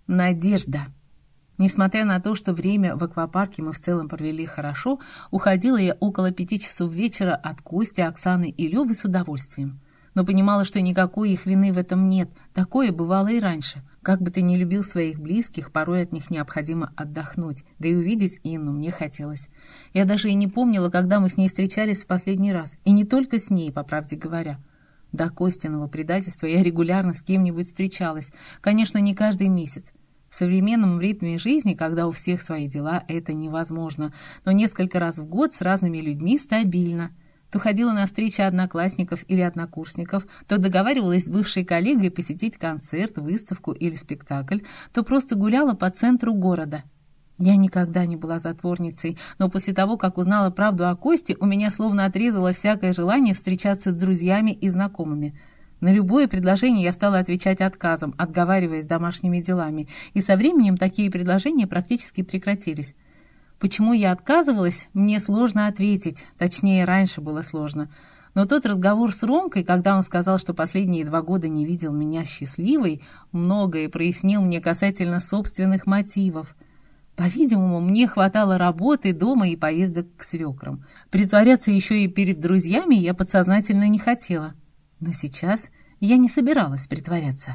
Надежда. Несмотря на то, что время в аквапарке мы в целом провели хорошо, уходила я около 5 часов вечера от Кости, Оксаны и Лёвы с удовольствием. Но понимала, что никакой их вины в этом нет. Такое бывало и раньше. Как бы ты ни любил своих близких, порой от них необходимо отдохнуть. Да и увидеть Инну мне хотелось. Я даже и не помнила, когда мы с ней встречались в последний раз. И не только с ней, по правде говоря. До Костиного предательства я регулярно с кем-нибудь встречалась. Конечно, не каждый месяц. В современном ритме жизни, когда у всех свои дела, это невозможно. Но несколько раз в год с разными людьми стабильно. То ходила на встречи одноклассников или однокурсников, то договаривалась с бывшей коллегой посетить концерт, выставку или спектакль, то просто гуляла по центру города. Я никогда не была затворницей, но после того, как узнала правду о Косте, у меня словно отрезало всякое желание встречаться с друзьями и знакомыми. На любое предложение я стала отвечать отказом, отговариваясь домашними делами, и со временем такие предложения практически прекратились. Почему я отказывалась, мне сложно ответить, точнее, раньше было сложно. Но тот разговор с Ромкой, когда он сказал, что последние 2 года не видел меня счастливой, многое прояснил мне касательно собственных мотивов. По-видимому, мне хватало работы, дома и поездок к свекрам. Притворяться еще и перед друзьями я подсознательно не хотела. Но сейчас я не собиралась притворяться.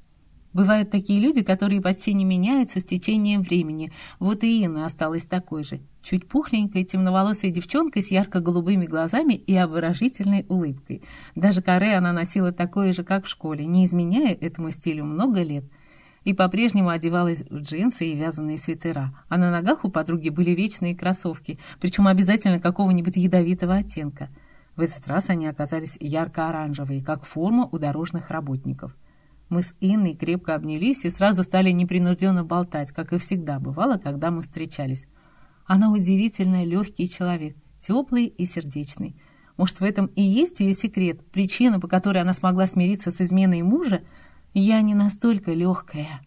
Бывают такие люди, которые почти не меняются с течением времени. Вот и Инна осталась такой же. Чуть пухленькой, темноволосой девчонкой с ярко-голубыми глазами и обворожительной улыбкой. Даже каре она носила такое же, как в школе, не изменяя этому стилю много лет. И по-прежнему одевалась в джинсы и вязаные свитера. А на ногах у подруги были вечные кроссовки, причем обязательно какого-нибудь ядовитого оттенка. В этот раз они оказались ярко-оранжевые, как форма у дорожных работников. Мы с Инной крепко обнялись и сразу стали непринужденно болтать, как и всегда бывало, когда мы встречались. Она удивительно легкий человек, теплый и сердечный. Может, в этом и есть ее секрет, причина, по которой она смогла смириться с изменой мужа? Я не настолько легкая.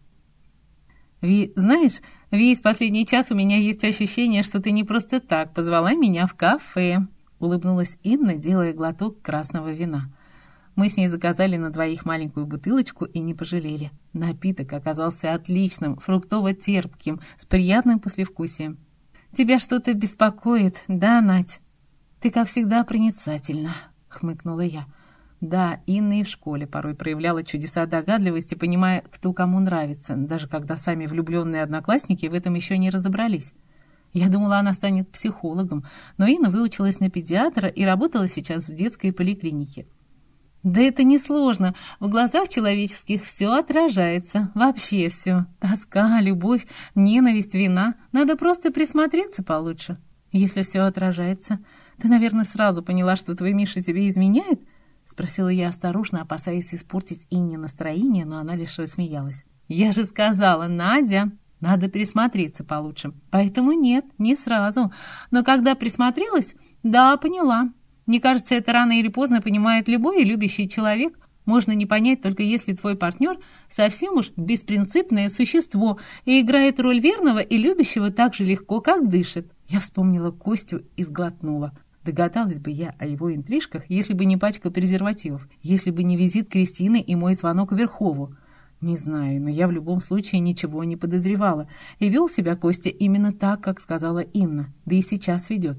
Знаешь, весь последний час у меня есть ощущение, что ты не просто так позвала меня в кафе. Улыбнулась Инна, делая глоток красного вина. Мы с ней заказали на 2 маленькую бутылочку и не пожалели. Напиток оказался отличным, фруктово-терпким, с приятным послевкусием. «Тебя что-то беспокоит, да, Надь?» «Ты, как всегда, проницательна», — хмыкнула я. Да, Инна и в школе порой проявляла чудеса догадливости, понимая, кто кому нравится, даже когда сами влюбленные одноклассники в этом еще не разобрались. Я думала, она станет психологом, но Инна выучилась на педиатра и работала сейчас в детской поликлинике. Да это несложно. В глазах человеческих все отражается. Вообще все. Тоска, любовь, ненависть, вина. Надо просто присмотреться получше. Если все отражается. Ты, наверное, сразу поняла, что твой Миша тебе изменяет? Спросила я осторожно, опасаясь испортить Инне настроение, но она лишь рассмеялась. Я же сказала, Надя, надо присмотреться получше. Поэтому нет, не сразу. Но когда присмотрелась, да, поняла. Мне кажется, это рано или поздно понимает любой любящий человек. Можно не понять, только если твой партнер совсем уж беспринципное существо и играет роль верного и любящего так же легко, как дышит. Я вспомнила Костю и сглотнула. Догадалась бы я о его интрижках, если бы не пачка презервативов, если бы не визит Кристины и мой звонок Верхову. Не знаю, но я в любом случае ничего не подозревала. И вел себя Костя именно так, как сказала Инна, да и сейчас ведет.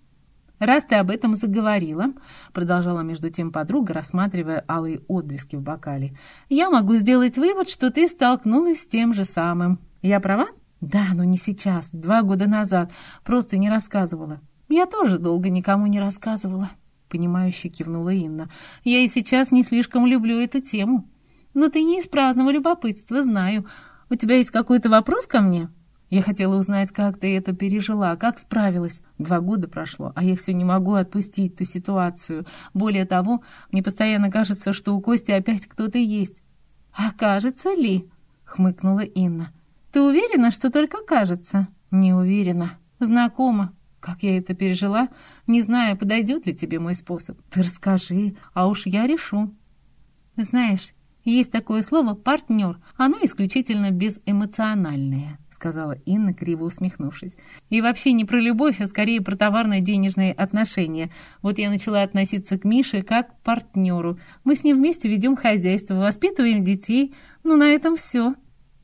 «Раз ты об этом заговорила», — продолжала между тем подруга, рассматривая алые отблески в бокале, «я могу сделать вывод, что ты столкнулась с тем же самым. Я права?» «Да, но не сейчас, 2 года назад. Просто не рассказывала». «Я тоже долго никому не рассказывала», — понимающе кивнула Инна. «Я и сейчас не слишком люблю эту тему. Но ты не из праздного любопытства, знаю. У тебя есть какой-то вопрос ко мне?» Я хотела узнать, как ты это пережила, как справилась. 2 года прошло, а я все не могу отпустить ту ситуацию. Более того, мне постоянно кажется, что у Кости опять кто-то есть. «А кажется ли?» — хмыкнула Инна. «Ты уверена, что только кажется?» «Не уверена. Знакома. Как я это пережила? Не знаю, подойдет ли тебе мой способ. Ты расскажи, а уж я решу». «Знаешь, есть такое слово «партнер». Оно исключительно безэмоциональное», — сказала Инна, криво усмехнувшись. «И вообще не про любовь, а скорее про товарно-денежные отношения. Вот я начала относиться к Мише как к партнеру. Мы с ним вместе ведем хозяйство, воспитываем детей. Ну, на этом все».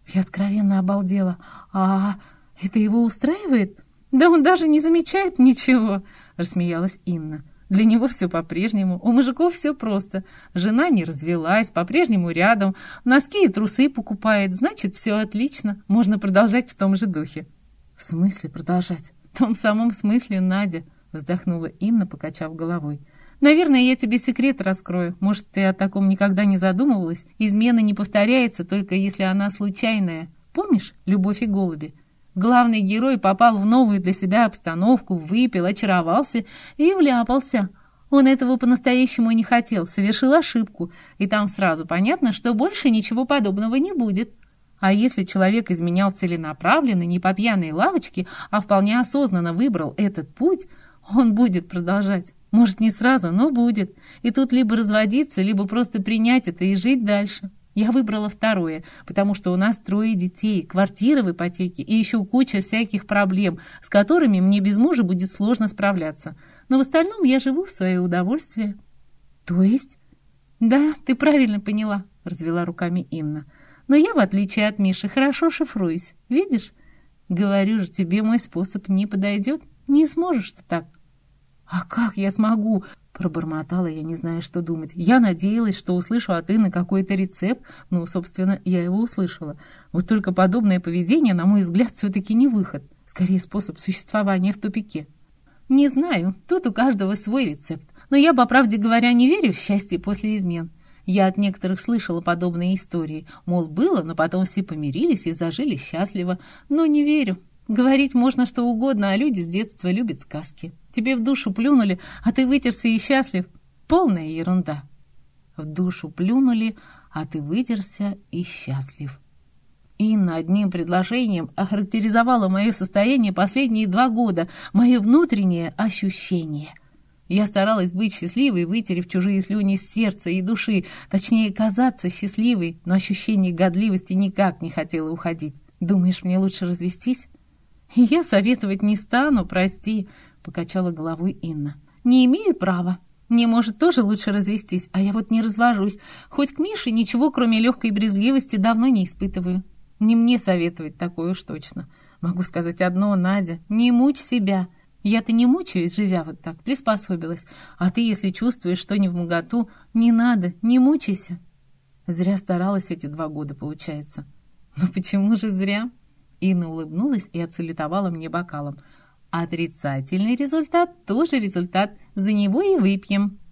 Я откровенно обалдела. «А это его устраивает? Да он даже не замечает ничего», — рассмеялась Инна. «Для него все по-прежнему, у мужиков все просто. Жена не развелась, по-прежнему рядом, носки и трусы покупает, значит, все отлично, можно продолжать в том же духе». «В смысле продолжать?» «В том самом смысле, Надя», — вздохнула Инна, покачав головой. «Наверное, я тебе секрет раскрою. Может, ты о таком никогда не задумывалась? Измена не повторяется, только если она случайная. Помнишь «Любовь и голуби»? Главный герой попал в новую для себя обстановку, выпил, очаровался и вляпался. Он этого по-настоящему не хотел, совершил ошибку, и там сразу понятно, что больше ничего подобного не будет. А если человек изменял целенаправленно, не по пьяной лавочке, а вполне осознанно выбрал этот путь, он будет продолжать. Может, не сразу, но будет. И тут либо разводиться, либо просто принять это и жить дальше. Я выбрала второе, потому что у нас 3 детей, квартира в ипотеке и еще куча всяких проблем, с которыми мне без мужа будет сложно справляться. Но в остальном я живу в свое удовольствие». «То есть?» «Да, ты правильно поняла», — развела руками Инна. «Но я, в отличие от Миши, хорошо шифруюсь. Видишь? Говорю же, тебе мой способ не подойдет. Не сможешь ты так». «А как я смогу?» — пробормотала я, не зная, что думать. Я надеялась, что услышу от Инны какой-то рецепт. Ну, собственно, я его услышала. Вот только подобное поведение, на мой взгляд, все-таки не выход. Скорее, способ существования в тупике. «Не знаю, тут у каждого свой рецепт. Но я, по правде говоря, не верю в счастье после измен. Я от некоторых слышала подобные истории. Мол, было, но потом все помирились и зажили счастливо. Но не верю. Говорить можно что угодно, а люди с детства любят сказки. Тебе в душу плюнули, а ты вытерся и счастлив. Полная ерунда». В душу плюнули, а ты вытерся и счастлив. Инна одним предложением охарактеризовала мое состояние последние 2 года, мое внутреннее ощущение. Я старалась быть счастливой, вытерев чужие слюни с сердца и души, точнее, казаться счастливой, но ощущение годливости никак не хотело уходить. «Думаешь, мне лучше развестись?» «Я советовать не стану, прости», — покачала головой Инна. «Не имею права. Мне, может, тоже лучше развестись, а я вот не развожусь. Хоть к Мише ничего, кроме легкой брезгливости, давно не испытываю. Не мне советовать такое уж точно. Могу сказать одно, Надя, не мучь себя. Я-то не мучаюсь, живя вот так, приспособилась. А ты, если чувствуешь, что невмоготу, не надо, не мучайся». Зря старалась эти 2 года, получается. «Ну почему же зря?» Инна улыбнулась и отсалютовала мне бокалом. «Отрицательный результат тоже результат. За него и выпьем».